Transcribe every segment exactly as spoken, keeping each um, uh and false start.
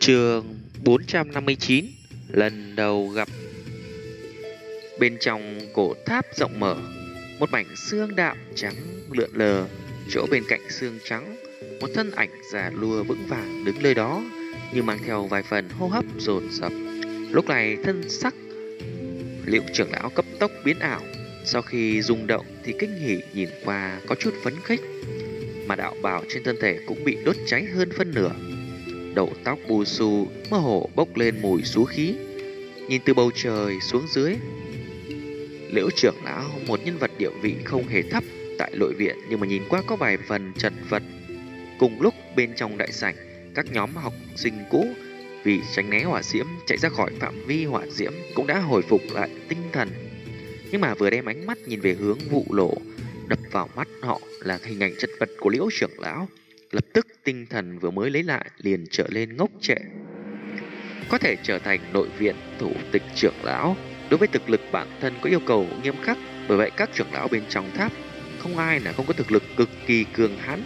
Chương bốn trăm năm mươi chín. Lần đầu gặp. Bên trong cổ tháp rộng mở, một mảnh xương đạm trắng lượn lờ. Chỗ bên cạnh xương trắng, một thân ảnh già lùa vững vàng đứng nơi đó, nhưng mang theo vài phần hô hấp dồn dập. Lúc này thân sắc Liễu trưởng lão cấp tốc biến ảo. Sau khi rung động thì kinh hỉ nhìn qua có chút phấn khích, mà đạo bào trên thân thể cũng bị đốt cháy hơn phân nửa. Đầu tóc bù xù mơ hồ bốc lên mùi xú khí. Nhìn từ bầu trời xuống dưới, Liễu trưởng lão một nhân vật địa vị không hề thấp tại nội viện, nhưng mà nhìn qua có vài phần chật vật. Cùng lúc bên trong đại sảnh, các nhóm học sinh cũ vì tránh né hỏa diễm chạy ra khỏi phạm vi hỏa diễm cũng đã hồi phục lại tinh thần. Nhưng mà vừa đem ánh mắt nhìn về hướng vụ lộ, đập vào mắt họ là hình ảnh chật vật của Liễu trưởng lão. Lập tức tinh thần vừa mới lấy lại liền trở lên ngốc trệ. Có thể trở thành nội viện thủ tịch trưởng lão, đối với thực lực bản thân có yêu cầu nghiêm khắc. Bởi vậy các trưởng lão bên trong tháp không ai là không có thực lực cực kỳ cường hãn.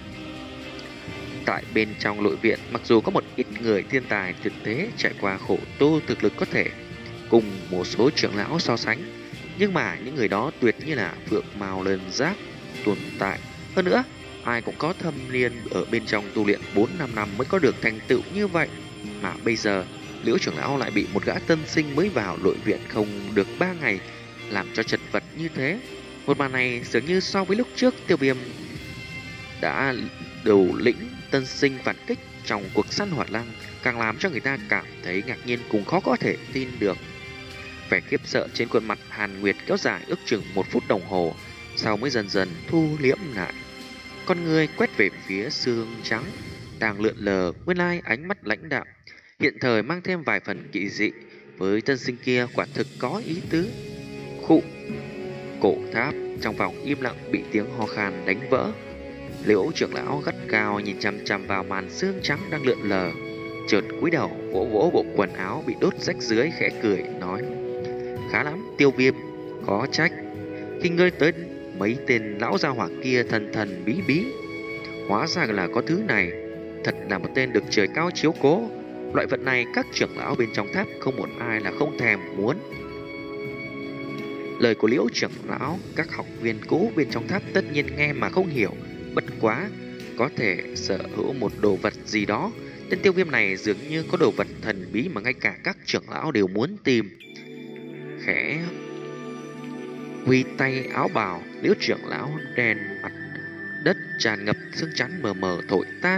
Tại bên trong nội viện, mặc dù có một ít người thiên tài tuyệt thế trải qua khổ tu, thực lực có thể cùng một số trưởng lão so sánh, nhưng mà những người đó tuyệt như là phượng mao lân giác tồn tại. Hơn nữa, ai cũng có thâm niên ở bên trong tu luyện bốn năm năm mới có được thành tựu như vậy. Mà bây giờ, Liễu trưởng lão lại bị một gã tân sinh mới vào nội viện không được ba ngày làm cho chật vật như thế. Một màn này dường như so với lúc trước Tiêu Viêm đã đầu lĩnh tân sinh phản kích trong cuộc săn hỏa lăng càng làm cho người ta cảm thấy ngạc nhiên cùng khó có thể tin được. Vẻ khiếp sợ trên khuôn mặt Hàn Nguyệt kéo dài ước chừng một phút đồng hồ, sau mới dần dần thu liễm lại. Con người quét về phía xương trắng đang lượn lờ, nguyên lai ánh mắt lãnh đạm, hiện thời mang thêm vài phần kỳ dị. Với tân sinh kia quả thực có ý tứ. Khụ. Cổ tháp trong vòng im lặng bị tiếng ho khan đánh vỡ. Liễu trưởng lão gắt cao nhìn chằm chằm vào màn xương trắng đang lượn lờ, chợt cúi đầu vỗ vỗ bộ quần áo bị đốt rách dưới, khẽ cười nói: khá lắm Tiêu Viêm, khó trách khi ngươi tới mấy tên lão gia hỏa kia thần thần bí bí, hóa ra là có thứ này. Thật là một tên được trời cao chiếu cố. Loại vật này các trưởng lão bên trong tháp không một ai là không thèm muốn. Lời của Liễu trưởng lão, các học viên cũ bên trong tháp tất nhiên nghe mà không hiểu. Bất quá có thể sở hữu một đồ vật gì đó. Tên Tiêu Viêm này dường như có đồ vật thần bí mà ngay cả các trưởng lão đều muốn tìm. Khẽ huy tay áo bào, Liễu trưởng lão đèn mặt đất tràn ngập sương trắng mờ mờ thổi tan.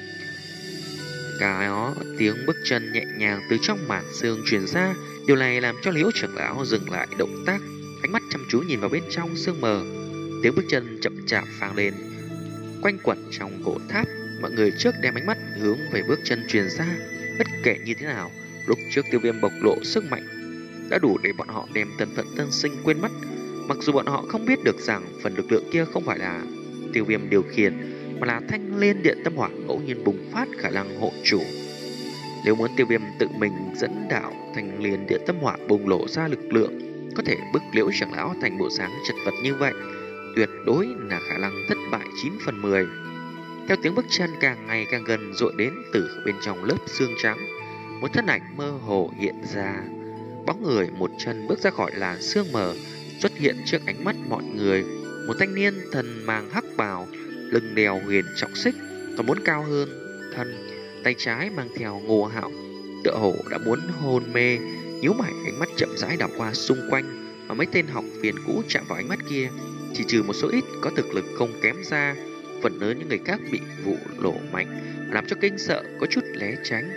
Cái đó tiếng bước chân nhẹ nhàng từ trong màn sương truyền ra. Điều này làm cho Liễu trưởng lão dừng lại động tác, ánh mắt chăm chú nhìn vào bên trong sương mờ. Tiếng bước chân chậm chạp vang lên quanh quẩn trong cổ tháp. Mọi người trước đem ánh mắt hướng về bước chân truyền ra. Bất kể như thế nào, lúc trước Tiêu Viêm bộc lộ sức mạnh đã đủ để bọn họ đem thân phận tân sinh quên mất. Mặc dù bọn họ không biết được rằng phần lực lượng kia không phải là Tiêu Viêm điều khiển, mà là thanh liên điện tâm hỏa ngẫu nhiên bùng phát khả năng hộ chủ. Nếu muốn Tiêu Viêm tự mình dẫn đạo thanh liên điện tâm hỏa bùng lộ ra lực lượng, có thể bức Liễu trưởng lão thành bộ dáng chật vật như vậy, tuyệt đối là khả năng thất bại chín phần mười. Theo tiếng bước chân càng ngày càng gần dội đến từ bên trong lớp xương trắng, một thân ảnh mơ hồ hiện ra. Bóng người một chân bước ra khỏi làn sương mờ, xuất hiện trước ánh mắt mọi người. Một thanh niên thân mang hắc bào, lưng đèo huyền trọng xích, còn muốn cao hơn thân, tay trái mang theo ngô hạo, tựa hồ đã muốn hôn mê. Nhíu mày, ánh mắt chậm rãi đảo qua xung quanh, mà mấy tên học viên cũ chạm vào ánh mắt kia, chỉ trừ một số ít có thực lực không kém ra, phần lớn những người khác bị vụ lộ mạnh làm cho kinh sợ, có chút né tránh.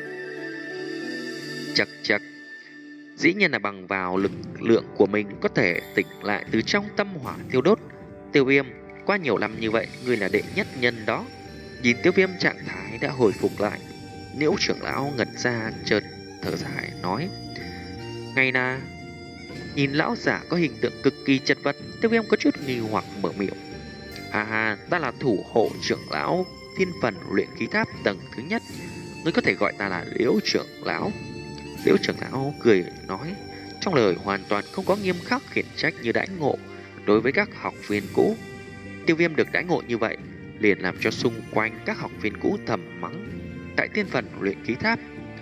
Chật chật, dĩ nhiên là bằng vào lực lượng của mình có thể tỉnh lại từ trong tâm hỏa thiêu đốt. Tiêu Viêm, qua nhiều năm như vậy, ngươi là đệ nhất nhân đó. Nhìn Tiêu Viêm trạng thái đã hồi phục lại, Liễu trưởng lão ngẩn ra, chợt thở dài nói: ngày na. Nhìn lão giả có hình tượng cực kỳ chật vật, Tiêu Viêm có chút nghi hoặc mở miệng: à ha, ta là thủ hộ trưởng lão thiên phần luyện khí tháp tầng thứ nhất, ngươi có thể gọi ta là Liễu trưởng lão. Liễu trưởng lão cười nói, trong lời hoàn toàn không có nghiêm khắc khiển trách như đãi ngộ đối với các học viên cũ. Tiêu Viêm được đãi ngộ như vậy liền làm cho xung quanh các học viên cũ thầm mắng. Tại tiên phần luyện khí tháp,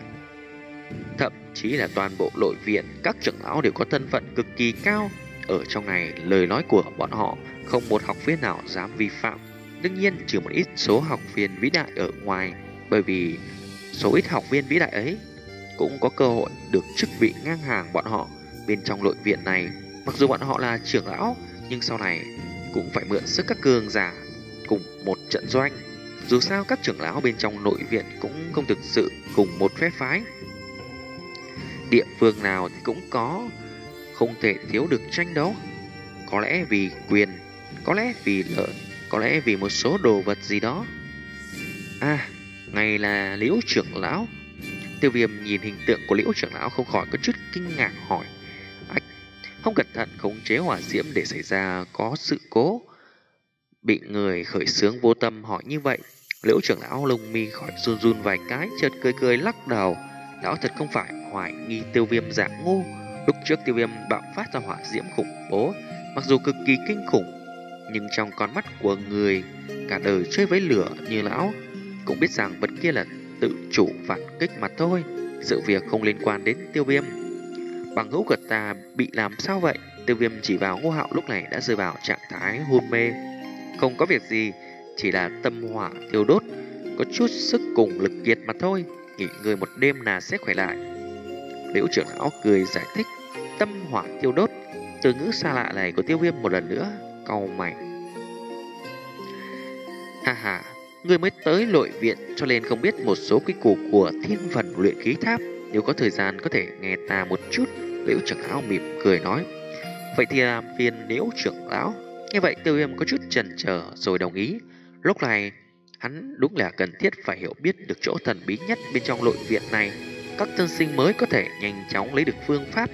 Thậm chí là toàn bộ nội viện, các trưởng lão đều có thân phận cực kỳ cao. Ở trong này, lời nói của bọn họ không một học viên nào dám vi phạm. Đương nhiên trừ một ít số học viên vĩ đại ở ngoài, bởi vì số ít học viên vĩ đại ấy cũng có cơ hội được chức vị ngang hàng bọn họ bên trong nội viện này. Mặc dù bọn họ là trưởng lão, nhưng sau này cũng phải mượn sức các cường giả cùng một trận doanh. Dù sao các trưởng lão bên trong nội viện cũng không thực sự cùng một phép phái. Địa phương nào thì cũng có, không thể thiếu được tranh đấu. Có lẽ vì quyền, có lẽ vì lợi, có lẽ vì một số đồ vật gì đó. À, ngày là Liễu trưởng lão. Tiêu Viêm nhìn hình tượng của Liễu trưởng lão không khỏi có chút kinh ngạc hỏi: ách, không cẩn thận khống chế hỏa diễm để xảy ra có sự cố. Bị người khởi xướng vô tâm hỏi như vậy, Liễu trưởng lão lông mi khỏi run run vài cái, chợt cười cười lắc đầu. Lão thật không phải hoài nghi Tiêu Viêm giả ngu. Lúc trước Tiêu Viêm bạo phát ra hỏa diễm khủng bố, mặc dù cực kỳ kinh khủng, nhưng trong con mắt của người cả đời chơi với lửa như lão cũng biết rằng vật kia là tự chủ phản kích mà thôi. Sự việc không liên quan đến Tiêu Viêm. Bằng hữu của ta bị làm sao vậy? Tiêu Viêm chỉ vào Ngô Hạo lúc này đã rơi vào trạng thái hôn mê. Không có việc gì, chỉ là tâm hỏa thiêu đốt, có chút sức cùng lực kiệt mà thôi. Nghỉ ngơi một đêm là sẽ khỏe lại. Liễu trưởng lão cười giải thích. Tâm hỏa thiêu đốt, từ ngữ xa lạ này của Tiêu Viêm một lần nữa cau mày. Ha ha, người mới tới nội viện cho nên không biết một số quy củ của thiên phần luyện khí tháp. Nếu có thời gian có thể nghe ta một chút. Liễu trưởng lão mỉm cười nói. Vậy thì làm phiền Liễu trưởng lão. Nghe vậy Tiêu Viêm có chút chần chờ rồi đồng ý. Lúc này hắn đúng là cần thiết phải hiểu biết được chỗ thần bí nhất bên trong nội viện này. Các tân sinh mới có thể nhanh chóng lấy được phương pháp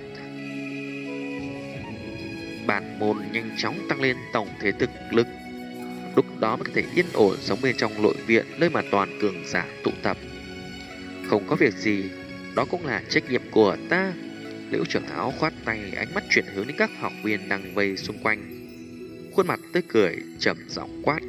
bản môn nhanh chóng tăng lên tổng thể thực lực. Lúc đó mới có thể yên ổn sống bên trong nội viện, nơi mà toàn cường giả tụ tập. Không có việc gì, đó cũng là trách nhiệm của ta. Liễu trưởng lão khoát tay, ánh mắt chuyển hướng đến các học viên đang vây xung quanh, khuôn mặt tươi cười trầm giọng quát.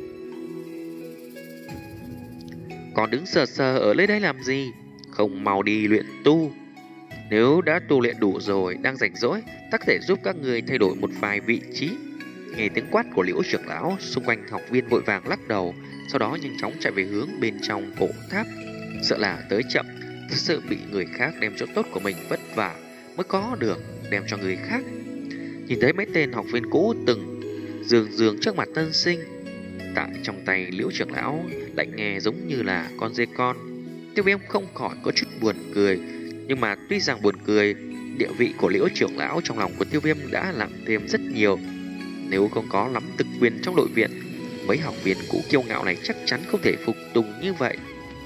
Còn đứng sờ sờ ở nơi đây làm gì? Không mau đi luyện tu. Nếu đã tu luyện đủ rồi, đang rảnh rỗi, ta có thể giúp các người thay đổi một vài vị trí. Nghe tiếng quát của Liễu trưởng lão, xung quanh học viên vội vàng lắc đầu, sau đó nhanh chóng chạy về hướng bên trong cổ tháp. Sợ là tới chậm, thật sự bị người khác đem chỗ tốt của mình vất vả mới có được đem cho người khác. Nhìn thấy mấy tên học viên cũ từng dường dường trước mặt tân sinh, tại trong tay Liễu trưởng lão lại nghe giống như là con dê con. Tiêu Viêm không khỏi có chút buồn cười, nhưng mà tuy rằng buồn cười, địa vị của Liễu trưởng lão trong lòng của Tiêu Viêm đã nặng thêm rất nhiều. Nếu không có lắm thực quyền trong nội viện, mấy học viên cũ kiêu ngạo này chắc chắn không thể phục tùng như vậy.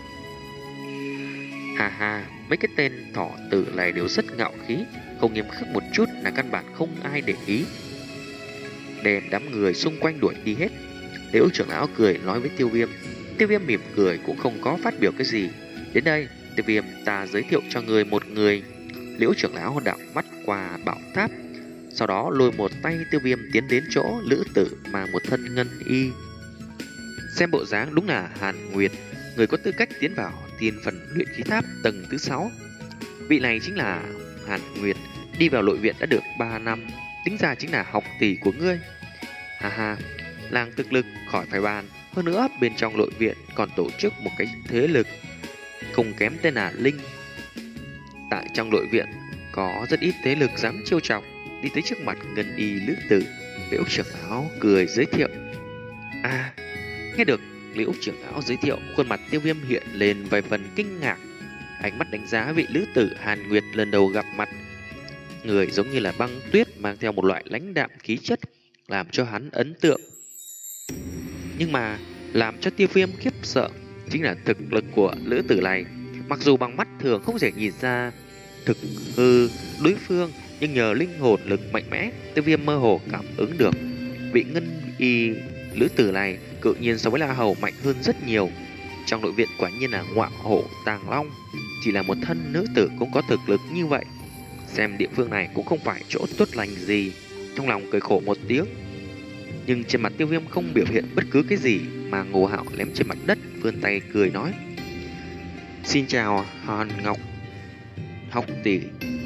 Hà hà, mấy cái tên thỏ tử này đều rất ngạo khí, không nghiêm khắc một chút là căn bản không ai để ý. Đem đám người xung quanh đuổi đi hết. Liễu trưởng lão cười nói với Tiêu Viêm. Tiêu Viêm mỉm cười cũng không có phát biểu cái gì. Đến đây, Tiêu Viêm ta giới thiệu cho người một người. Liễu trưởng lão đảo mắt qua bảo tháp, sau đó lôi một tay Tiêu Viêm tiến đến chỗ lữ tử mang một thân ngân y. Xem bộ dáng đúng là Hàn Nguyệt, người có tư cách tiến vào tiên phần luyện khí tháp tầng thứ sáu. Vị này chính là Hàn Nguyệt, đi vào nội viện đã được ba năm, tính ra chính là học tỷ của ngươi. Ha ha, làng thực lực khỏi phải bàn. Hơn nữa bên trong nội viện còn tổ chức một cái thế lực không kém tên là Linh. Tại trong nội viện có rất ít thế lực dám chiêu chọc. Đi tới trước mặt ngân y lữ tử, Liễu trưởng lão cười giới thiệu. À, nghe được Liễu trưởng lão giới thiệu, khuôn mặt Tiêu Viêm hiện lên vài phần kinh ngạc. Ánh mắt đánh giá vị lữ tử Hàn Nguyệt lần đầu gặp mặt. Người giống như là băng tuyết, mang theo một loại lãnh đạm khí chất, làm cho hắn ấn tượng. Nhưng mà làm cho Tiêu Viêm khiếp sợ chính là thực lực của lữ tử này. Mặc dù bằng mắt thường không thể nhìn ra thực hư đối phương, nhưng nhờ linh hồn lực mạnh mẽ, Tiêu Viêm mơ hồ cảm ứng được vị ngân y lữ tử này cự nhiên so với La Hầu mạnh hơn rất nhiều. Trong nội viện quả nhiên là ngọa hổ tàng long, chỉ là một thân nữ tử cũng có thực lực như vậy. Xem địa phương này cũng không phải chỗ tốt lành gì. Trong lòng cười khổ một tiếng, nhưng trên mặt Tiêu Viêm không biểu hiện bất cứ cái gì, mà Ngô Hạo ném trên mặt đất, vươn tay cười nói. Xin chào Hàn Ngọc. học tỷ.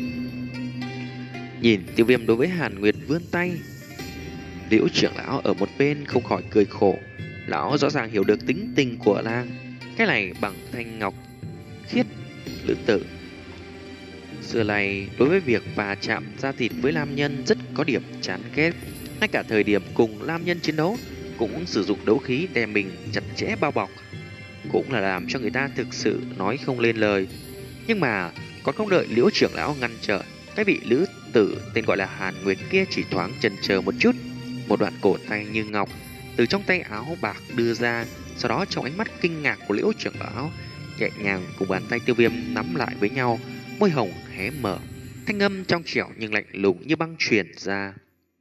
Nhìn Tiêu Viêm đối với Hàn Nguyệt vươn tay, Liễu trưởng lão ở một bên không khỏi cười khổ. Lão rõ ràng hiểu được tính tình của nàng. Cái này bằng thanh ngọc khiết lữ tử, xưa này đối với việc và chạm da thịt với nam nhân rất có điểm chán ghét. Ngay cả thời điểm cùng nam nhân chiến đấu cũng sử dụng đấu khí đem mình chặt chẽ bao bọc, cũng là làm cho người ta thực sự nói không lên lời. Nhưng mà còn không đợi Liễu trưởng lão ngăn trở, cái vị lữ tử tên gọi là Hàn Nguyệt kia chỉ thoáng chần chờ một chút, một đoạn cổ tay như ngọc từ trong tay áo bạc đưa ra. Sau đó trong ánh mắt kinh ngạc của Liễu trưởng lão, nhẹ nhàng cùng bàn tay Tiêu Viêm nắm lại với nhau, môi hồng hé mở, thanh âm trong trẻo nhưng lạnh lùng như băng truyền ra.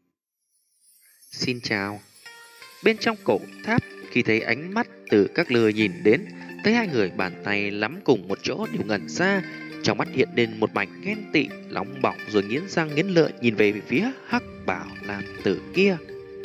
Xin chào. Bên trong cổ tháp, khi thấy ánh mắt từ các lừa nhìn đến, thấy hai người bàn tay nắm cùng một chỗ đều ngẩn ra, trong mắt hiện lên một mảnh ghen tị nóng bỏng, rồi nghiến răng nghiến lợi nhìn về phía hắc bảo nam tử kia.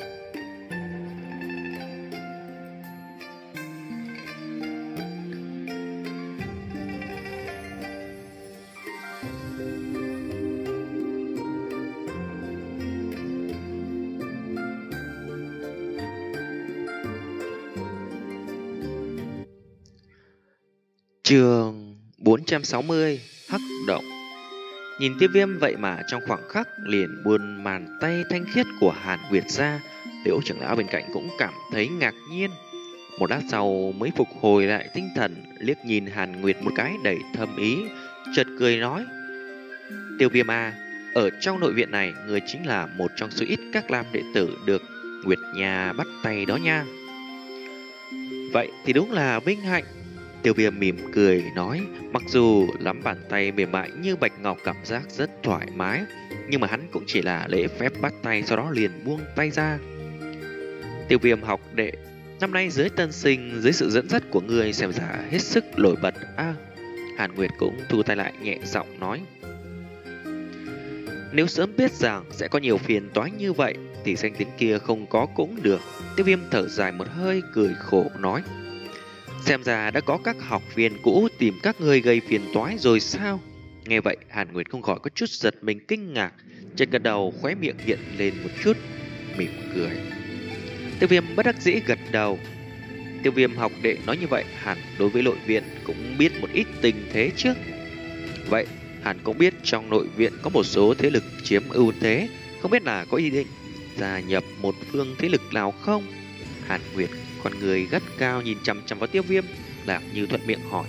Chương bốn trăm sáu mươi Hắc động. Nhìn Tiêu Viêm vậy mà trong khoảng khắc liền buông màn tay thanh khiết của Hàn Nguyệt ra, Liễu trưởng lão bên cạnh cũng cảm thấy ngạc nhiên. Một lát sau mới phục hồi lại tinh thần, liếc nhìn Hàn Nguyệt một cái đầy thâm ý, chợt cười nói: Tiêu Viêm à, ở trong nội viện này, người chính là một trong số ít các lam đệ tử được Nguyệt nhà bắt tay đó nha. Vậy thì đúng là vinh hạnh. Tiêu Viêm mỉm cười nói, mặc dù nắm bàn tay mềm mại như bạch ngọc cảm giác rất thoải mái, nhưng mà hắn cũng chỉ là lễ phép bắt tay, sau đó liền buông tay ra. Tiêu Viêm học đệ, năm nay dưới tân sinh, dưới sự dẫn dắt của người xem ra hết sức nổi bật a. À, Hàn Nguyệt cũng thu tay lại nhẹ giọng nói, nếu sớm biết rằng sẽ có nhiều phiền toái như vậy thì danh tiếng kia không có cũng được. Tiêu Viêm thở dài một hơi, cười khổ nói, xem ra đã có các học viên cũ tìm các người gây phiền toái rồi sao? Nghe vậy, Hàn Nguyệt không khỏi có chút giật mình kinh ngạc, trên gật đầu khóe miệng hiện lên một chút mỉm cười. Tiêu Viêm bất đắc dĩ gật đầu. Tiêu Viêm học đệ nói như vậy, hẳn đối với nội viện cũng biết một ít tình thế trước. Vậy, hẳn cũng biết trong nội viện có một số thế lực chiếm ưu thế, không biết là có ý định gia nhập một phương thế lực nào không? Hàn Nguyệt con người gắt cao nhìn chằm chằm vào Tiêu Viêm, làm như thuận miệng hỏi.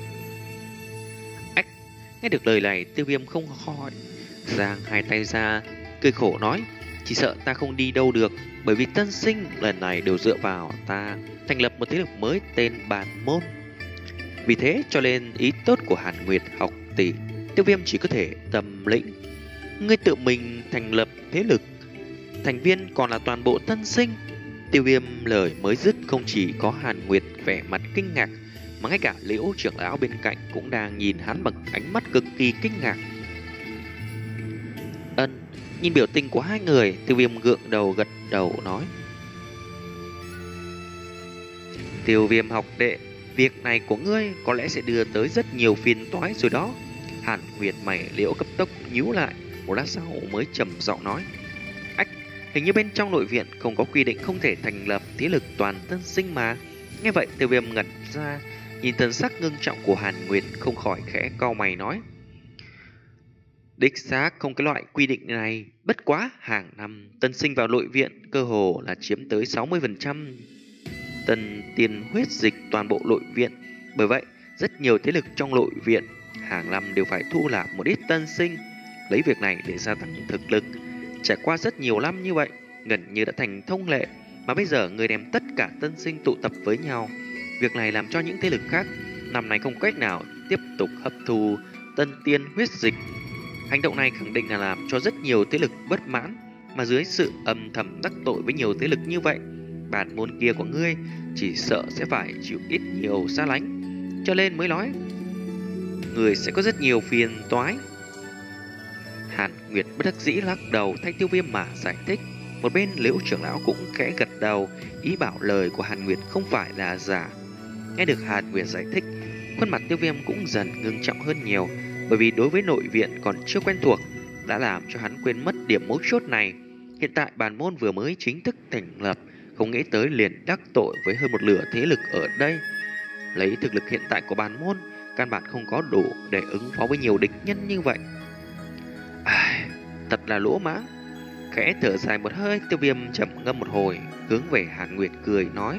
Ách, nghe được lời này, Tiêu Viêm không khỏi giang hai tay ra, cười khổ nói, chỉ sợ ta không đi đâu được, bởi vì tân sinh lần này đều dựa vào ta thành lập một thế lực mới tên Bàn Môn. Vì thế cho nên ý tốt của Hàn Nguyệt học tỷ, Tiêu Viêm chỉ có thể tâm lĩnh. Ngươi tự mình thành lập thế lực, thành viên còn là toàn bộ tân sinh. Tiêu Viêm lời mới dứt, không chỉ có Hàn Nguyệt vẻ mặt kinh ngạc, mà ngay cả Liễu trưởng lão bên cạnh cũng đang nhìn hắn bằng ánh mắt cực kỳ kinh ngạc. Ân, nhìn biểu tình của hai người, Tiêu Viêm gượng đầu gật đầu nói, Tiêu Viêm học đệ, việc này của ngươi có lẽ sẽ đưa tới rất nhiều phiền toái rồi đó. Hàn Nguyệt mày Liễu cấp tốc nhíu lại, một lát sau mới trầm giọng nói, ách, hình như bên trong nội viện không có quy định không thể thành lập thế lực toàn tân sinh mà. Nghe vậy, Tiêu Viêm ngẩn ra, nhìn thần sắc ngưng trọng của Hàn Nguyệt, không khỏi khẽ cau mày nói, đích xác không cái loại quy định này, bất quá hàng năm tân sinh vào nội viện cơ hồ là chiếm tới sáu mươi phần trăm tân tiền huyết dịch toàn bộ nội viện. Bởi vậy, rất nhiều thế lực trong nội viện hàng năm đều phải thu nạp một ít tân sinh, lấy việc này để gia tăng thực lực. Trải qua rất nhiều năm như vậy, gần như đã thành thông lệ, mà bây giờ người đem tất cả tân sinh tụ tập với nhau. Việc này làm cho những thế lực khác năm nay không cách nào tiếp tục hấp thu tân tiên huyết dịch. Hành động này khẳng định là làm cho rất nhiều thế lực bất mãn, mà dưới sự âm thầm đắc tội với nhiều thế lực như vậy, bản môn kia của ngươi chỉ sợ sẽ phải chịu ít nhiều xa lánh, cho nên mới nói người sẽ có rất nhiều phiền toái. Hàn Nguyệt bất đắc dĩ lắc đầu thay Tiêu Viêm mà giải thích. Một bên Liễu trưởng lão cũng khẽ gật đầu, ý bảo lời của Hàn Nguyệt không phải là giả. Nghe được Hàn Nguyệt giải thích, khuôn mặt Tiêu Viêm cũng dần ngưng trọng hơn nhiều. bởi vì đối với nội viện còn chưa quen thuộc đã làm cho hắn quên mất điểm mấu chốt này. Hiện tại bản môn vừa mới chính thức thành lập, không nghĩ tới liền đắc tội với hơn một nửa thế lực ở đây. Lấy thực lực hiện tại của bản môn, căn bản không có đủ để ứng phó với nhiều địch nhân như vậy. À, thật là lỗ mãng. Khẽ thở dài một hơi, Tiêu Viêm chậm ngâm một hồi, hướng về Hàn Nguyệt cười nói: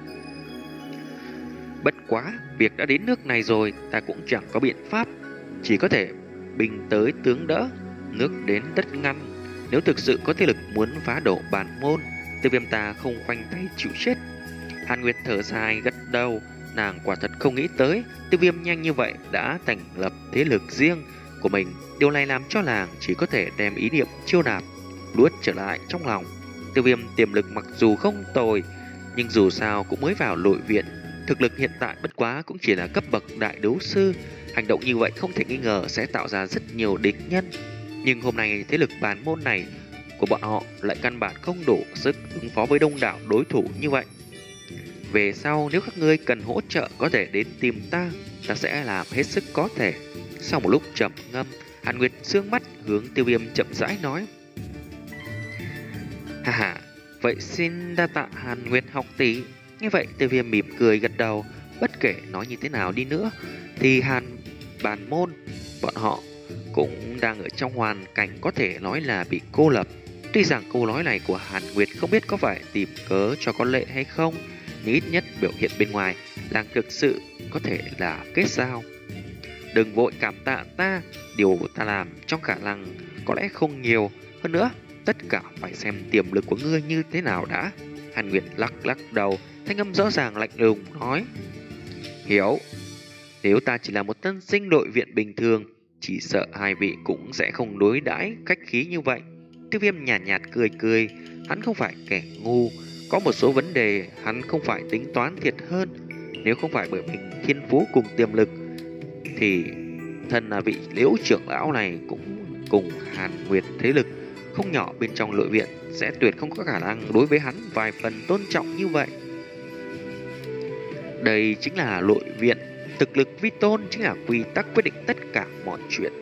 bất quá, việc đã đến nước này rồi, ta cũng chẳng có biện pháp, chỉ có thể binh tới tướng đỡ, nước đến đất ngăn. Nếu thực sự có thế lực muốn phá đổ bản môn, Tiêu Viêm ta không khoanh tay chịu chết. Hàn Nguyệt thở dài gật đầu, nàng quả thật không nghĩ tới Tiêu Viêm nhanh như vậy đã thành lập thế lực riêng của mình. Điều này làm cho nàng chỉ có thể đem ý niệm chiêu nạp nuốt trở lại trong lòng. Tiêu Viêm tiềm lực mặc dù không tồi, nhưng dù sao cũng mới vào nội viện, thực lực hiện tại bất quá cũng chỉ là cấp bậc đại đấu sư. Hành động như vậy không thể nghi ngờ sẽ tạo ra rất nhiều địch nhân. Nhưng hôm nay thế lực bản môn này của bọn họ lại căn bản không đủ sức ứng phó với đông đảo đối thủ như vậy. Về sau nếu các ngươi cần hỗ trợ có thể đến tìm ta, ta sẽ làm hết sức có thể. Sau một lúc trầm ngâm, Hàn Nguyệt sương mắt hướng Tiêu Viêm chậm rãi nói: ha ha, vậy xin đa tạ Hàn Nguyệt học tỷ. Như vậy Tiêu Viêm mỉm cười gật đầu. Bất kể nói như thế nào đi nữa thì Hàn bản môn bọn họ cũng đang ở trong hoàn cảnh có thể nói là bị cô lập. Tuy rằng câu nói này của Hàn Nguyệt không biết có phải tìm cớ cho con lệ hay không, nhưng ít nhất biểu hiện bên ngoài là thực sự có thể là kết giao. Đừng vội cảm tạ ta, điều ta làm trong khả năng có lẽ không nhiều. Hơn nữa, tất cả phải xem tiềm lực của ngươi như thế nào đã. Hàn Nguyệt lắc lắc đầu, thanh âm rõ ràng lạnh lùng nói: hiểu, nếu ta chỉ là một tân sinh nội viện bình thường, chỉ sợ hai vị cũng sẽ không đối đãi khách khí như vậy. Tiêu Viêm nhàn nhạt, nhạt cười cười, hắn không phải kẻ ngu, có một số vấn đề hắn không phải tính toán thiệt hơn. Nếu không phải bởi mình thiên phú cùng tiềm lực thì thân là vị Liễu trưởng lão này cũng cùng Hàn Nguyệt thế lực không nhỏ bên trong nội viện sẽ tuyệt không có khả năng đối với hắn vài phần tôn trọng như vậy. Đây chính là nội viện, thực lực vi tôn chính là quy tắc quyết định tất cả mọi chuyện.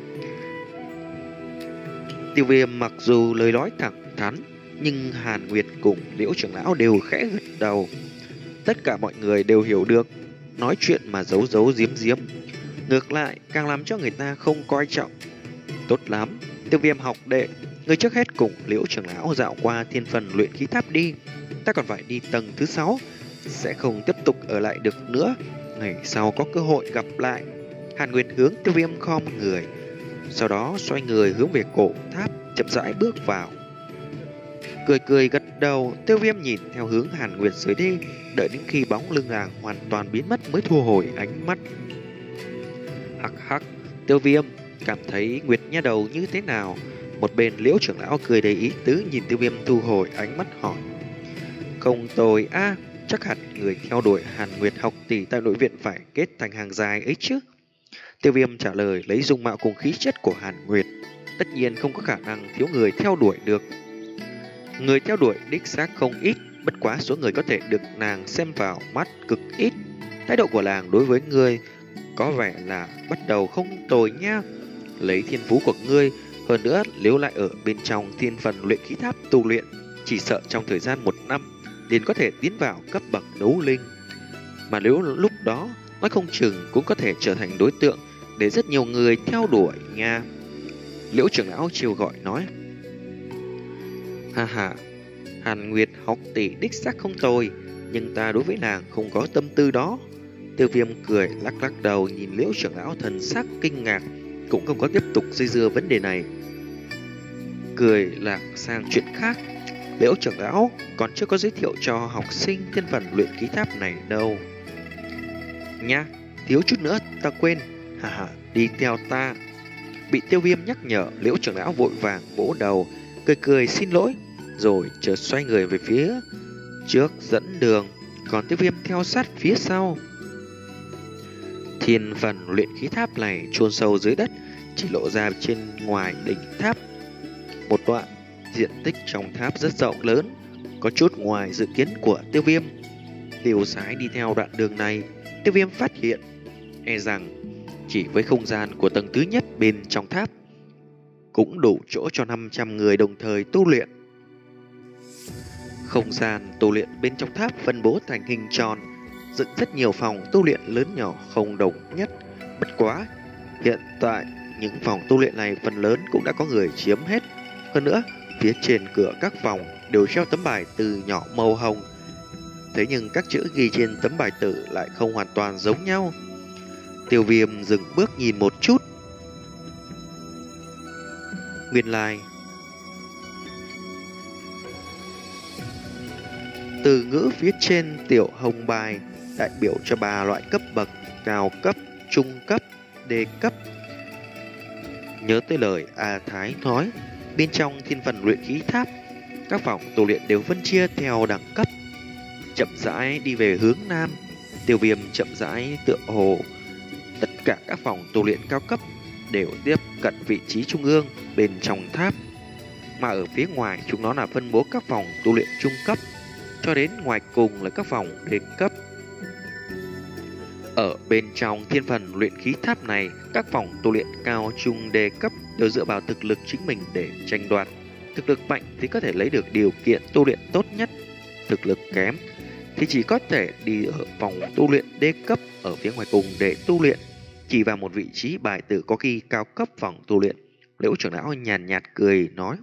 Tiêu Viêm mặc dù lời nói thẳng thắn, nhưng Hàn Nguyệt cùng Liễu trưởng lão đều khẽ gật đầu. Tất cả mọi người đều hiểu được, nói chuyện mà giấu giấu giếm giếm ngược lại càng làm cho người ta không coi trọng. Tốt lắm, Tiêu Viêm học đệ, người trước hết cùng Liễu trưởng lão dạo qua thiên phần luyện khí tháp đi. Ta còn phải đi tầng thứ sáu, sẽ không tiếp tục ở lại được nữa. Ngày sau có cơ hội gặp lại. Hàn Nguyệt hướng Tiêu Viêm khom người, sau đó xoay người hướng về cổ tháp, chậm rãi bước vào. Cười cười gật đầu, Tiêu Viêm nhìn theo hướng Hàn Nguyệt rời đi, đợi đến khi bóng lưng nàng hoàn toàn biến mất mới thu hồi ánh mắt. Hắc hắc, Tiêu Viêm cảm thấy Nguyệt nha đầu như thế nào? Một bên Liễu trưởng lão cười đầy ý tứ nhìn Tiêu Viêm thu hồi ánh mắt hỏi. Không tồi a, à, chắc hẳn người theo đuổi Hàn Nguyệt học tỷ tại nội viện phải kết thành hàng dài ấy chứ. Tiêu Viêm trả lời lấy dung mạo cùng khí chất của Hàn Nguyệt, tất nhiên không có khả năng thiếu người theo đuổi được. Người theo đuổi đích xác không ít, bất quá số người có thể được nàng xem vào mắt cực ít. Thái độ của nàng đối với ngươi có vẻ là bắt đầu không tồi nha. Lấy thiên phú của ngươi, hơn nữa nếu lại ở bên trong thiên phần luyện khí tháp tu luyện, chỉ sợ trong thời gian một năm liền có thể tiến vào cấp bậc đấu linh. Mà nếu lúc đó nói không chừng cũng có thể trở thành đối tượng để rất nhiều người theo đuổi nha. Liễu trưởng lão chiều gọi nói. Ha ha, Hàn Nguyệt học tỷ đích xác không tồi, nhưng ta đối với nàng không có tâm tư đó. Tiêu Viêm cười lắc lắc đầu nhìn Liễu trưởng lão thần sắc kinh ngạc, cũng không có tiếp tục dây dưa vấn đề này. Cười lạc sang chuyện khác. Liễu trưởng lão còn chưa có giới thiệu cho học sinh thiên phần luyện khí tháp này đâu. Nha, thiếu chút nữa ta quên. Hà hà, đi theo ta. Bị Tiêu Viêm nhắc nhở, Liễu trưởng lão vội vàng vỗ đầu, cười cười xin lỗi, rồi chợt xoay người về phía trước dẫn đường, còn Tiêu Viêm theo sát phía sau. Thiên phần luyện khí tháp này chôn sâu dưới đất, chỉ lộ ra trên ngoài đỉnh tháp một đoạn diện tích trong tháp rất rộng lớn, có chút ngoài dự kiến của Tiêu Viêm. Tiêu Sái đi theo đoạn đường này, Tiêu Viêm phát hiện e rằng Chỉ với không gian của tầng thứ nhất bên trong tháp cũng đủ chỗ cho năm trăm người đồng thời tu luyện. Không gian tu luyện bên trong tháp phân bố thành hình tròn, dựng rất nhiều phòng tu luyện lớn nhỏ không đồng nhất. Bất quá, hiện tại những phòng tu luyện này phần lớn cũng đã có người chiếm hết. Hơn nữa, phía trên cửa các phòng đều treo tấm bài từ nhỏ màu hồng. Thế nhưng các chữ ghi trên tấm bài tử lại không hoàn toàn giống nhau. Tiêu Viêm dừng bước nhìn một chút. Nguyên lai từ ngữ phía trên tiểu hồng bài đại biểu cho ba loại cấp bậc: cao cấp, trung cấp, đề cấp. Nhớ tới lời A Thái nói, bên trong thiên phần luyện khí tháp, các phòng tu luyện đều phân chia theo đẳng cấp. Chậm rãi đi về hướng nam, Tiêu Viêm chậm rãi tựa hồ tất cả các phòng tu luyện cao cấp đều tiếp cận vị trí trung ương bên trong tháp, mà ở phía ngoài chúng nó là phân bố các phòng tu luyện trung cấp, cho đến ngoài cùng là các phòng đề cấp. Ở bên trong thiên phần luyện khí tháp này, các phòng tu luyện cao trung đề cấp đều dựa vào thực lực chính mình để tranh đoạt. Thực lực mạnh thì có thể lấy được điều kiện tu luyện tốt nhất, thực lực kém thì chỉ có thể đi ở phòng tu luyện đê cấp ở phía ngoài cùng để tu luyện. Chỉ vào một vị trí bài tử có khi cao cấp phòng tu luyện, Liễu trưởng lão nhàn nhạt, nhạt cười nói: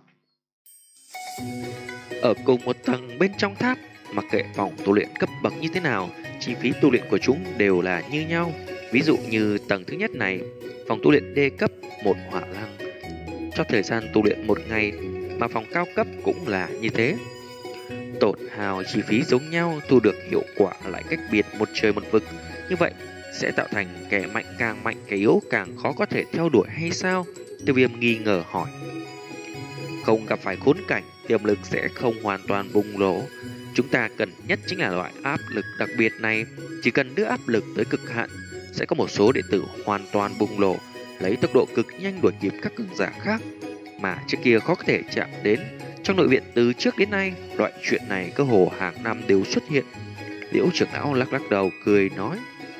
ở cùng một tầng bên trong tháp, mặc kệ phòng tu luyện cấp bậc như thế nào, chi phí tu luyện của chúng đều là như nhau. Ví dụ như tầng thứ nhất này, phòng tu luyện đê cấp một hỏa lăng cho thời gian tu luyện một ngày, mà phòng cao cấp cũng là như thế. Tổn hào chi phí giống nhau, thu được hiệu quả lại cách biệt một trời một vực. Như vậy sẽ tạo thành kẻ mạnh càng mạnh, kẻ yếu càng khó có thể theo đuổi hay sao? Tiêu Viêm nghi ngờ hỏi. Không gặp phải khốn cảnh, tiềm lực sẽ không hoàn toàn bùng nổ. Chúng ta cần nhất chính là loại áp lực đặc biệt này. Chỉ cần đưa áp lực tới cực hạn, sẽ có một số đệ tử hoàn toàn bùng nổ, lấy tốc độ cực nhanh đuổi kịp các cường giả khác mà trước kia khó có thể chạm đến. Trong nội viện từ trước đến nay, loại chuyện này cơ hồ hàng năm đều xuất hiện. Liễu trưởng lão lắc lắc đầu cười nói.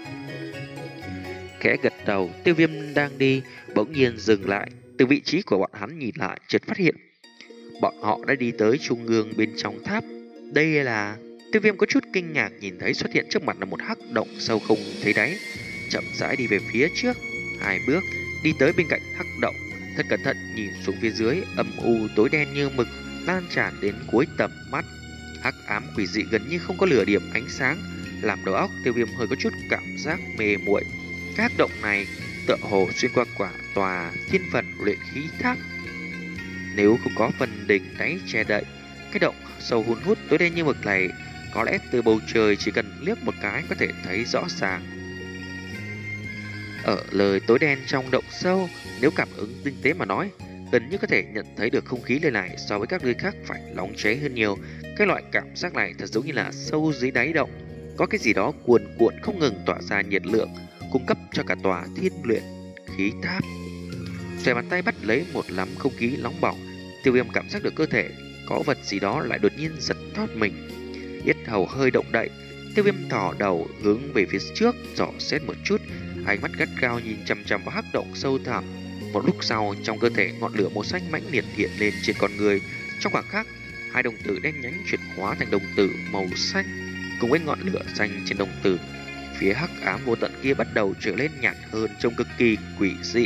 Khẽ gật đầu, Tiêu Viêm đang đi bỗng nhiên dừng lại. Từ vị trí của bọn hắn nhìn lại, chợt phát hiện bọn họ đã đi tới trung ương bên trong tháp. Đây là... Tiêu Viêm có chút kinh ngạc nhìn thấy xuất hiện trước mặt là một hắc động sâu không thấy đáy, chậm rãi đi về phía trước hai bước, đi tới bên cạnh hắc động, thật cẩn thận nhìn xuống phía dưới, âm u tối đen như mực lan tràn đến cuối tầm mắt. Hắc ám quỷ dị gần như không có lửa điểm ánh sáng, làm đầu óc Tiêu Viêm hơi có chút cảm giác mê muội. Các động này tựa hồ xuyên qua quả tòa thiên phần luyện khí tháp. Nếu không có phần đỉnh đáy che đậy, cái động sâu hun hút tối đen như mực này có lẽ từ bầu trời chỉ cần liếc một cái có thể thấy rõ ràng. Ở lời tối đen trong động sâu, nếu cảm ứng tinh tế mà nói, gần như có thể nhận thấy được không khí nơi này so với các nơi khác phải nóng cháy hơn nhiều. Cái loại cảm giác này thật giống như là sâu dưới đáy động có cái gì đó cuồn cuộn không ngừng tỏa ra nhiệt lượng, cung cấp cho cả tòa thiên luyện khí tháp. Xòe bàn tay bắt lấy một lắm không khí nóng bỏng, Tiêu Viêm cảm giác được cơ thể có vật gì đó lại đột nhiên giật thoát mình. Yết hầu hơi động đậy, Tiêu Viêm thò đầu hướng về phía trước dò xét một chút, ánh mắt gắt gao nhìn chằm chằm vào hắc động sâu thẳm. Một lúc sau, trong cơ thể ngọn lửa màu xanh mãnh liệt hiện lên trên con người. Trong khoảng khắc, hai đồng tử đen nhánh chuyển hóa thành đồng tử màu xanh. Cùng với ngọn lửa xanh trên đồng tử, phía hắc ám vô tận kia bắt đầu trở lên nhạt hơn, trông cực kỳ quỷ dị.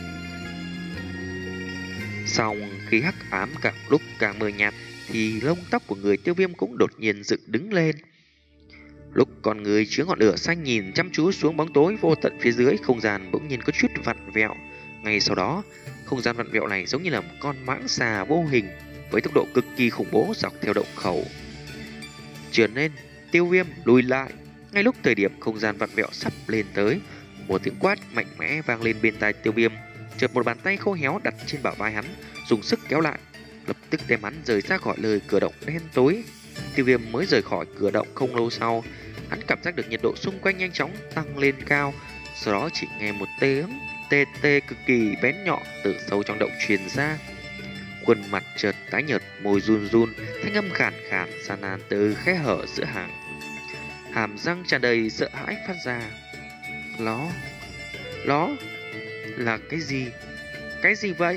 Xong khi hắc ám càng lúc càng mờ nhạt, thì lông tóc của người Tiêu Viêm cũng đột nhiên dựng đứng lên. Lúc con người chứa ngọn lửa xanh nhìn chăm chú xuống bóng tối vô tận phía dưới, không gian bỗng nhiên có chút vặn vẹo. Ngay sau đó, không gian vặn vẹo này giống như là một con mãng xà vô hình với tốc độ cực kỳ khủng bố dọc theo động khẩu. Trở nên, Tiêu Viêm lùi lại. Ngay lúc thời điểm không gian vặn vẹo sắp lên tới, một tiếng quát mạnh mẽ vang lên bên tai Tiêu Viêm. Chợt một bàn tay khô héo đặt trên bả vai hắn, dùng sức kéo lại, lập tức đem hắn rời ra khỏi lời cửa động đen tối. Tiêu Viêm mới rời khỏi cửa động không lâu sau, hắn cảm giác được nhiệt độ xung quanh nhanh chóng tăng lên cao. Sau đó chỉ nghe một tiếng tê tê cực kỳ bén nhọn từ sâu trong động truyền ra. Khuôn mặt chợt tái nhợt, môi run run, thanh âm khàn khàn gian nan từ khe hở giữa hàng hàm răng tràn đầy sợ hãi phát ra. Nó, Đó là cái gì? Cái gì vậy?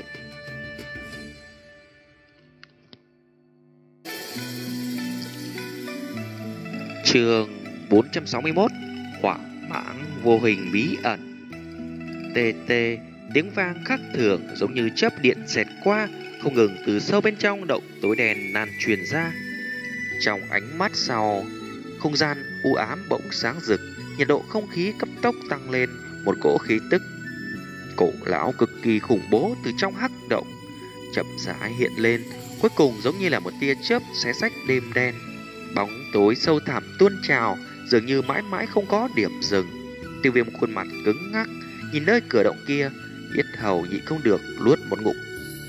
Chương bốn trăm sáu mươi mốt. Hỏa mãng vô hình bí ẩn. Tê tê, tiếng vang khác thường giống như chớp điện xẹt qua, không ngừng từ sâu bên trong động tối đen lan truyền ra. Trong ánh mắt sau, không gian u ám bỗng sáng rực, nhiệt độ không khí cấp tốc tăng lên, một cỗ khí tức cổ lão cực kỳ khủng bố từ trong hắc động chậm rãi hiện lên, cuối cùng giống như là một tia chớp xé rách đêm đen. Bóng tối sâu thẳm tuôn trào, dường như mãi mãi không có điểm dừng. Tiêu Viêm khuôn mặt cứng ngắc, nhìn nơi cửa động kia, yết hầu nhịn không được nuốt một ngụm.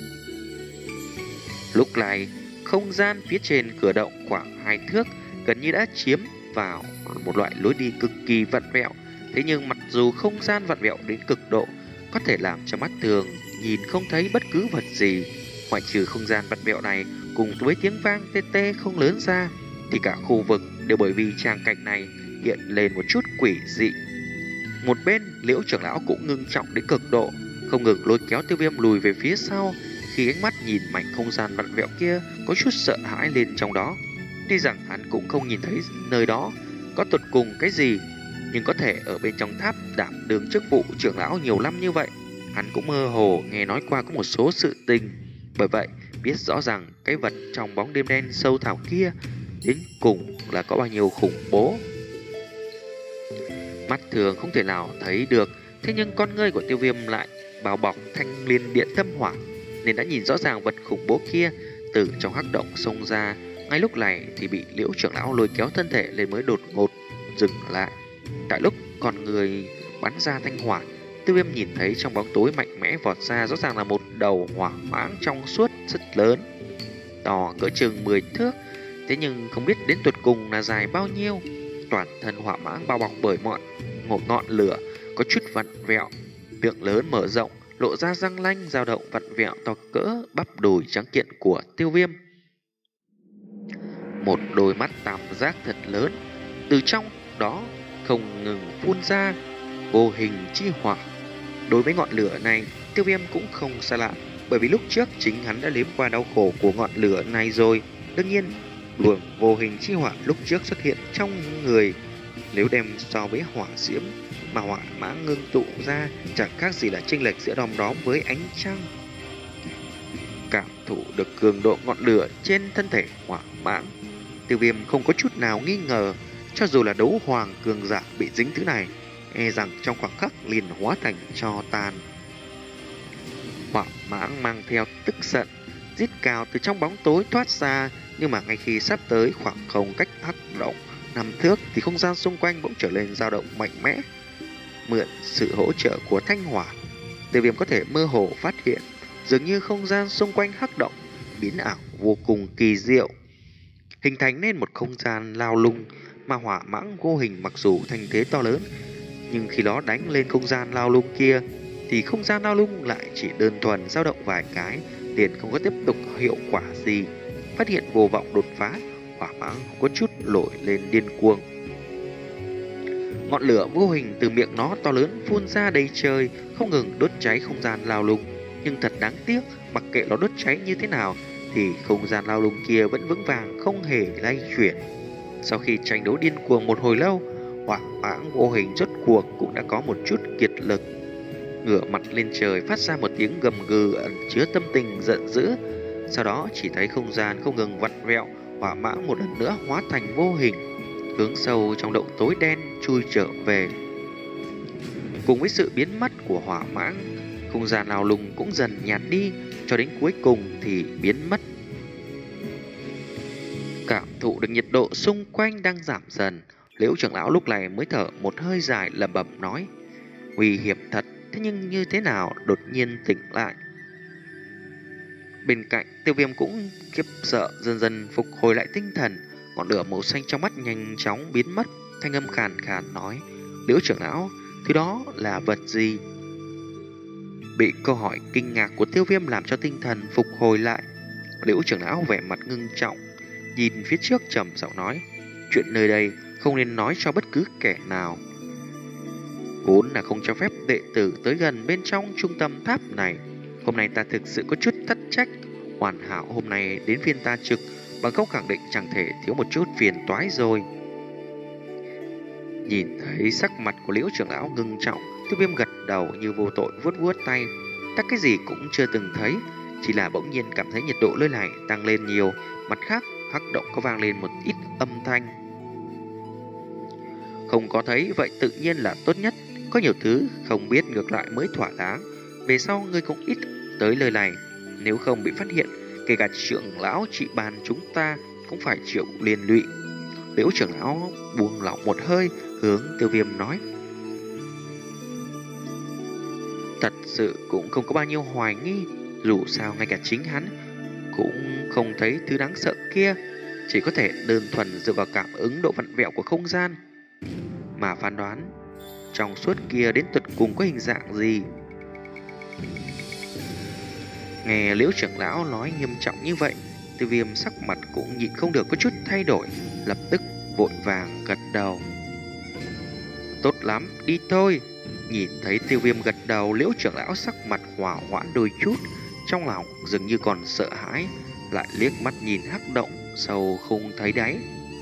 Lúc này, không gian phía trên cửa động khoảng hai thước gần như đã chiếm vào một loại lối đi cực kỳ vặn vẹo. Thế nhưng mặc dù không gian vặn vẹo đến cực độ, có thể làm cho mắt thường nhìn không thấy bất cứ vật gì, ngoại trừ không gian vặn vẹo này cùng với tiếng vang tê tê không lớn ra, thì cả khu vực đều bởi vì tràng cảnh này hiện lên một chút quỷ dị. Một bên, Liễu trưởng lão cũng ngưng trọng đến cực độ, không ngừng lôi kéo Tiêu Viêm lùi về phía sau. Khi ánh mắt nhìn mảnh không gian vặn vẹo kia, có chút sợ hãi lên trong đó. Tuy rằng hắn cũng không nhìn thấy nơi đó có tột cùng cái gì, nhưng có thể ở bên trong tháp đảm đương chức vụ trưởng lão nhiều năm như vậy, hắn cũng mơ hồ nghe nói qua có một số sự tình. Bởi vậy, biết rõ rằng cái vật trong bóng đêm đen sâu thẳm kia đến cùng là có bao nhiêu khủng bố. Mắt thường không thể nào thấy được, thế nhưng con ngươi của Tiêu Viêm lại bao bọc thanh liên điện tâm hỏa, nên đã nhìn rõ ràng vật khủng bố kia từ trong hắc động xông ra. Ngay lúc này thì bị Liễu trưởng lão lôi kéo thân thể lên mới đột ngột dừng lại. Tại lúc con người bắn ra thanh hỏa, Tiêu Viêm nhìn thấy trong bóng tối mạnh mẽ vọt ra rõ ràng là một đầu hỏa mãng trong suốt rất lớn, to cỡ chừng mười thước. Thế nhưng không biết đến tuột cùng là dài bao nhiêu. Toàn thân hỏa mãng bao bọc bởi mọi một ngọn lửa, có chút vặn vẹo, miệng lớn mở rộng, lộ ra răng lanh dao động vặn vẹo to cỡ bắp đùi trắng kiện của Tiêu Viêm. Một đôi mắt tam giác thật lớn, từ trong đó không ngừng phun ra vô hình chi hỏa. Đối với ngọn lửa này, Tiêu Viêm cũng không xa lạ, bởi vì lúc trước chính hắn đã nếm qua đau khổ của ngọn lửa này rồi. Đương nhiên, luồng vô hình chi hỏa lúc trước xuất hiện trong người, nếu đem so với hỏa diễm mà hỏa mãng ngưng tụ ra, chẳng khác gì là chênh lệch giữa đom đóm với ánh trăng. Cảm thụ được cường độ ngọn lửa trên thân thể hỏa mãng, Tiêu Viêm không có chút nào nghi ngờ, cho dù là đấu hoàng cường giả bị dính thứ này, e rằng trong khoảng khắc liền hóa thành tro tàn. Hỏa mãng mang theo tức giận, rít cào từ trong bóng tối thoát ra, nhưng mà ngay khi sắp tới khoảng không cách hắc động năm thước thì không gian xung quanh bỗng trở lên dao động mạnh mẽ. Mượn sự hỗ trợ của thanh hỏa, Tiêu Viêm có thể mơ hồ phát hiện dường như không gian xung quanh hắc động biến ảo vô cùng kỳ diệu, hình thành nên một không gian lao lung. Mà hỏa mãng vô hình mặc dù thành thế to lớn, nhưng khi nó đánh lên không gian lao lung kia thì không gian lao lung lại chỉ đơn thuần dao động vài cái, liền không có tiếp tục hiệu quả gì. Phát hiện vô vọng đột phá, hỏa mãng có chút nổi lên điên cuồng. Ngọn lửa vô hình từ miệng nó to lớn phun ra đầy trời, không ngừng đốt cháy không gian lao lung. Nhưng thật đáng tiếc, mặc kệ nó đốt cháy như thế nào thì không gian lao lung kia vẫn vững vàng không hề lay chuyển. Sau khi tranh đấu điên cuồng một hồi lâu, hỏa mãng vô hình rốt cuộc cũng đã có một chút kiệt lực, ngửa mặt lên trời phát ra một tiếng gầm gừ ẩn chứa tâm tình giận dữ. Sau đó chỉ thấy không gian không ngừng vặn vẹo, hỏa mãng một lần nữa hóa thành vô hình, hướng sâu trong động tối đen chui trở về. Cùng với sự biến mất của hỏa mãng, không gian lao lung cũng dần nhạt đi, cho đến cuối cùng thì biến mất. Cảm thụ được nhiệt độ xung quanh đang giảm dần, Liễu trưởng lão lúc này mới thở một hơi dài lẩm bẩm nói: nguy hiểm thật, thế nhưng như thế nào đột nhiên tỉnh lại. Bên cạnh, Tiêu Viêm cũng khiếp sợ dần dần phục hồi lại tinh thần, ngọn lửa màu xanh trong mắt nhanh chóng biến mất, thanh âm khàn khàn nói: Liễu trưởng lão, thứ đó là vật gì? Bị câu hỏi kinh ngạc của Tiêu Viêm làm cho tinh thần phục hồi lại, Liễu trưởng lão vẻ mặt ngưng trọng, nhìn phía trước trầm giọng nói: chuyện nơi đây không nên nói cho bất cứ kẻ nào. vốn là không cho phép đệ tử tới gần bên trong trung tâm tháp này. Hôm nay ta thực sự có chút thất trách. Hoàn hảo hôm nay đến phiên ta trực, bằng không khẳng định chẳng thể thiếu một chút phiền toái rồi. Nhìn thấy sắc mặt của Liễu trưởng lão ngưng trọng, Tiêu Viêm gật đầu như vô tội vuốt vuốt tay. Ta cái gì cũng chưa từng thấy, chỉ là bỗng nhiên cảm thấy nhiệt độ nơi này tăng lên nhiều. Mặt khác, hắc động có vang lên một ít âm thanh. Không có thấy vậy tự nhiên là tốt nhất. Có nhiều thứ không biết ngược lại mới thỏa đáng. Về sau ngươi cũng ít tới lời này. Nếu không bị phát hiện, kể cả trưởng lão trị bàn chúng ta cũng phải chịu liên lụy. Liễu trưởng lão buông lỏng một hơi, hướng Tiêu Viêm nói: thật sự cũng không có bao nhiêu hoài nghi. Dù sao ngay cả chính hắn cũng không thấy thứ đáng sợ kia, chỉ có thể đơn thuần dựa vào cảm ứng độ vặn vẹo của không gian mà phán đoán trong suốt kia đến tận cùng có hình dạng gì. Nghe Liễu trưởng lão nói nghiêm trọng như vậy, Tiêu Viêm sắc mặt cũng nhịn không được có chút thay đổi, lập tức vội vàng gật đầu. Tốt lắm, đi thôi. Nhìn thấy Tiêu Viêm gật đầu, Liễu trưởng lão sắc mặt hỏa hoãn đôi chút, trong lòng dường như còn sợ hãi, lại liếc mắt nhìn hắc động sâu không thấy đáy,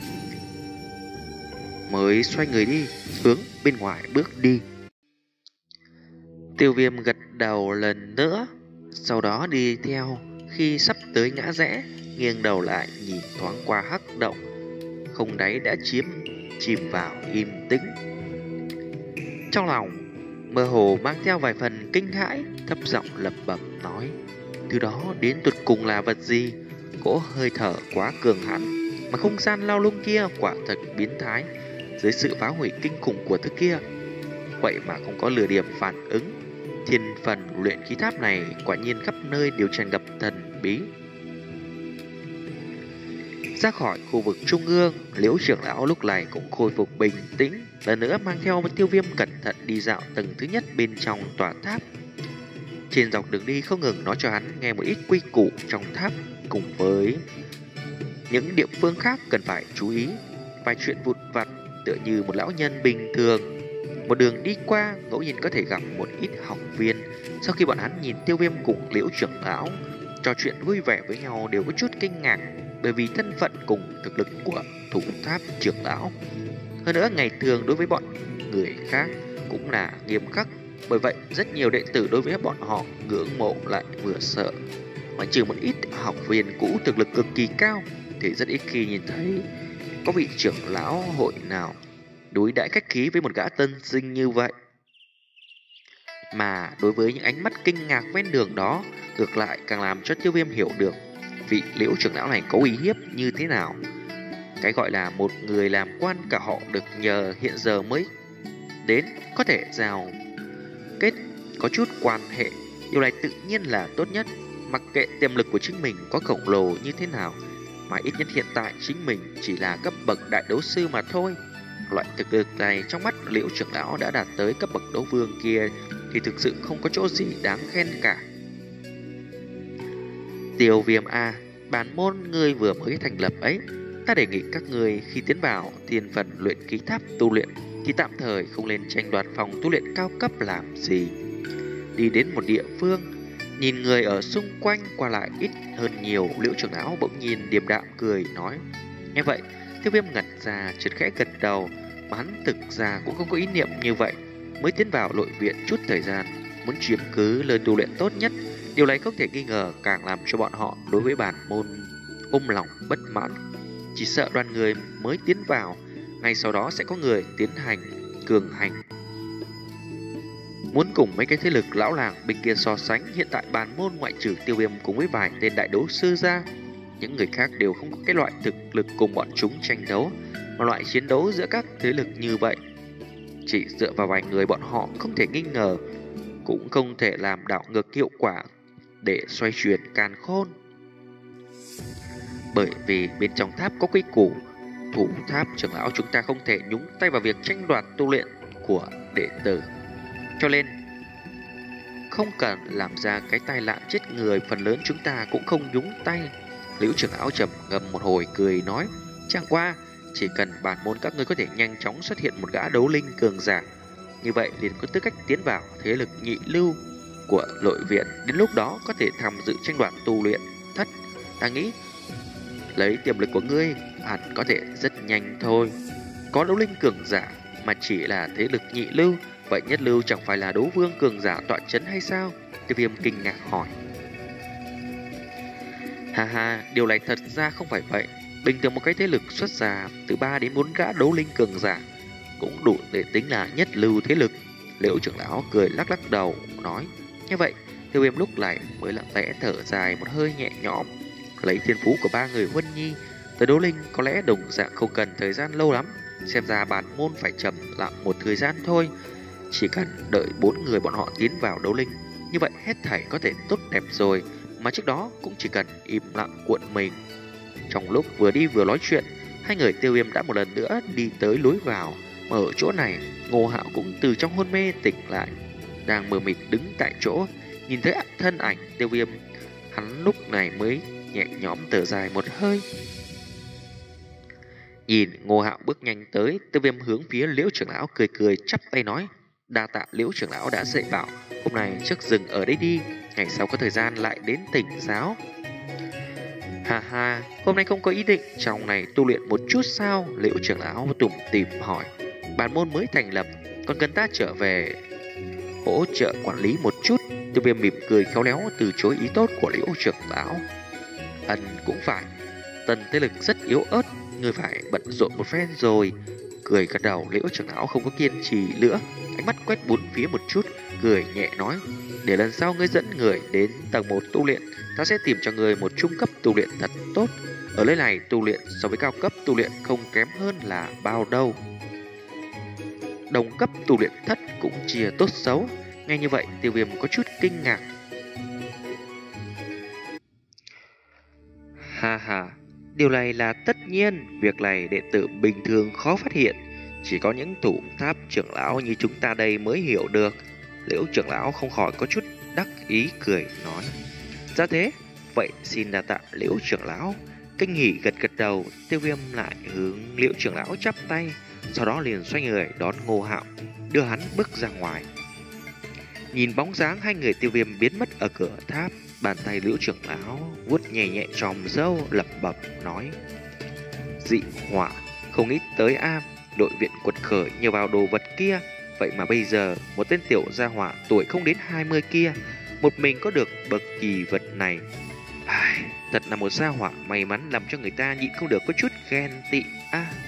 mới xoay người đi, hướng bên ngoài bước đi. Tiêu Viêm gật đầu lần nữa, sau đó đi theo. Khi sắp tới ngã rẽ, nghiêng đầu lại nhìn thoáng qua hắc động không đáy đã chiếm chìm vào im tĩnh. Trong lòng mơ hồ mang theo vài phần kinh hãi, thấp giọng lẩm bẩm nói: thứ đó đến tụt cùng là vật gì? Cỗ hơi thở quá cường hãn, mà không gian lao lung kia quả thật biến thái. Dưới sự phá hủy kinh khủng của thứ kia, vậy mà không có lửa điểm phản ứng. Thiên phần luyện khí tháp này quả nhiên khắp nơi đều tràn ngập thần bí. Ra khỏi khu vực trung ương, Liễu trưởng lão lúc này cũng khôi phục bình tĩnh, lần nữa mang theo một Tiêu Viêm cẩn thận đi dạo tầng thứ nhất bên trong tòa tháp. Trên dọc đường đi không ngừng nói cho hắn nghe một ít quy củ trong tháp, cùng với những địa phương khác cần phải chú ý. Vài chuyện vụn vặt tựa như một lão nhân bình thường. Một đường đi qua, ngẫu nhiên có thể gặp một ít học viên. Sau khi bọn hắn nhìn Tiêu Viêm cùng Liễu trưởng lão trò chuyện vui vẻ với nhau, đều có chút kinh ngạc, bởi vì thân phận cùng thực lực của thủ tháp trưởng lão. Hơn nữa ngày thường đối với bọn người khác cũng là nghiêm khắc, bởi vậy rất nhiều đệ tử đối với bọn họ ngưỡng mộ lại vừa sợ. Mà trừ một ít học viên cũ thực lực cực kỳ cao, thì rất ít khi nhìn thấy có vị trưởng lão hội nào đối đãi khách khí với một gã tân sinh như vậy. Mà đối với những ánh mắt kinh ngạc ven đường đó, ngược lại càng làm cho Tiêu Viêm hiểu được vị Liễu trưởng lão này có uy hiếp như thế nào. Cái gọi là một người làm quan cả họ được nhờ hiện giờ mới đến có thể giao kết có chút quan hệ, điều này tự nhiên là tốt nhất. Mặc kệ tiềm lực của chính mình có khổng lồ như thế nào, mà ít nhất hiện tại chính mình chỉ là cấp bậc đại đấu sư mà thôi. Loại thực lực này trong mắt Liễu trưởng lão đã đạt tới cấp bậc đấu vương kia thì thực sự không có chỗ gì đáng khen cả. Tiêu Viêm a, bản môn ngươi vừa mới thành lập ấy, ta đề nghị các ngươi khi tiến vào thiên phần luyện khí tháp tu luyện thì tạm thời không nên tranh đoạt phòng tu luyện cao cấp làm gì. Đi đến một địa phương, nhìn người ở xung quanh qua lại ít hơn nhiều, Liễu trưởng lão bỗng nhiên điềm đạm cười nói. Nghe vậy, Tiêu Viêm ngẩn ra, chợt khẽ gật đầu, mà hắn thực ra cũng không có ý niệm như vậy. Mới tiến vào nội viện chút thời gian, muốn chiếm cứ lời tu luyện tốt nhất, điều này không thể nghi ngờ càng làm cho bọn họ đối với bản môn ôm lòng bất mãn. Chỉ sợ đoàn người mới tiến vào, ngay sau đó sẽ có người tiến hành cường hành, muốn cùng mấy cái thế lực lão làng bên kia so sánh. Hiện tại bản môn ngoại trừ Tiêu Viêm cùng với vài tên đại đấu sư ra, những người khác đều không có cái loại thực lực cùng bọn chúng tranh đấu. Mà loại chiến đấu giữa các thế lực như vậy, chỉ dựa vào vài người bọn họ không thể nghi ngờ cũng không thể làm đảo ngược hiệu quả để xoay chuyển càn khôn. Bởi vì bên trong tháp có quy củ, thủ tháp trưởng lão chúng ta không thể nhúng tay vào việc tranh đoạt tu luyện của đệ tử, cho nên không cần làm ra cái tai nạn chết người, phần lớn chúng ta cũng không nhúng tay. Liễu trưởng lão trầm ngâm một hồi cười nói, chẳng qua chỉ cần bản môn các ngươi có thể nhanh chóng xuất hiện một gã đấu linh cường giả, như vậy liền có tư cách tiến vào thế lực nhị lưu của nội viện. Đến lúc đó có thể tham dự tranh đoạt tu luyện thất. Ta nghĩ lấy tiềm lực của ngươi hẳn có thể rất nhanh thôi. Có đấu linh cường giả mà chỉ là thế lực nhị lưu, vậy nhất lưu chẳng phải là đấu vương cường giả tọa chấn hay sao? Tiêu Viêm kinh ngạc hỏi. Ha ha, điều này thật ra không phải vậy. Bình thường một cái thế lực xuất ra từ ba đến bốn gã đấu linh cường giả cũng đủ để tính là nhất lưu thế lực. Liễu trưởng lão cười lắc lắc đầu nói. Như vậy, Tiêu Viêm lúc này mới lặng lẽ thở dài một hơi nhẹ nhõm. Lấy thiên phú của ba người Huân Nhi tới đấu linh có lẽ đồng dạng không cần thời gian lâu lắm. Xem ra bản môn phải trầm lặng một thời gian thôi. Chỉ cần đợi bốn người bọn họ tiến vào đấu linh, như vậy hết thảy có thể tốt đẹp rồi. Mà trước đó cũng chỉ cần im lặng cuộn mình. Trong lúc vừa đi vừa nói chuyện, hai người Tiêu Viêm đã một lần nữa đi tới lối vào. Mà ở chỗ này, Ngô Hạo cũng từ trong hôn mê tỉnh lại, đang mờ mịt đứng tại chỗ. Nhìn thấy thân ảnh Tiêu Viêm, hắn lúc này mới nhẹ nhõm thở dài một hơi. Nhìn Ngô Hạo bước nhanh tới, Tiêu Viêm hướng phía Liễu trưởng lão cười cười chắp tay nói. Đa tạ Liễu trưởng lão đã dạy bảo, hôm nay trước dừng ở đây đi, ngày sau có thời gian lại đến tỉnh giáo. Ha ha, hôm nay không có ý định trong này tu luyện một chút sao? Liễu trưởng lão tủm tỉm hỏi. Bản môn mới thành lập, còn cần ta trở về hỗ trợ quản lý một chút. Tiêu Viêm mỉm cười khéo léo từ chối ý tốt của Liễu trưởng lão. Ân cũng phải, tần thế lực rất yếu ớt, ngươi phải bận rộn một phen rồi. Cười gật đầu, Liễu trưởng lão không có kiên trì nữa, ánh mắt quét bốn phía một chút, cười nhẹ nói. Để lần sau ngươi dẫn người đến tầng một tu luyện, ta sẽ tìm cho ngươi một trung cấp tu luyện thật tốt. Ở nơi này tu luyện so với cao cấp tu luyện không kém hơn là bao đâu. Đồng cấp tu luyện thất cũng chia tốt xấu. Nghe như vậy, Tiêu Viêm có chút kinh ngạc. Ha ha, điều này là tất nhiên. Việc này đệ tử bình thường khó phát hiện, chỉ có những thủ tháp trưởng lão như chúng ta đây mới hiểu được. Liễu trưởng lão không khỏi có chút đắc ý cười nói. Ra thế, vậy xin đa tạ Liễu trưởng lão. Kinh hỉ gật gật đầu, Tiêu Viêm lại hướng Liễu trưởng lão chắp tay, sau đó liền xoay người đón Ngô Hạo, đưa hắn bước ra ngoài. Nhìn bóng dáng hai người, Tiêu Viêm biến mất ở cửa tháp. Bàn tay Liễu trưởng lão vuốt nhẹ nhẹ tròm râu, lẩm bẩm nói. Dị hỏa, không nghĩ tới a, đội viện quật khởi nhờ vào đồ vật kia, vậy mà bây giờ một tên tiểu gia hỏa tuổi không đến hai mươi kia một mình có được bậc kỳ vật này. Ai, thật là một gia hỏa may mắn làm cho người ta nhịn không được có chút ghen tị a.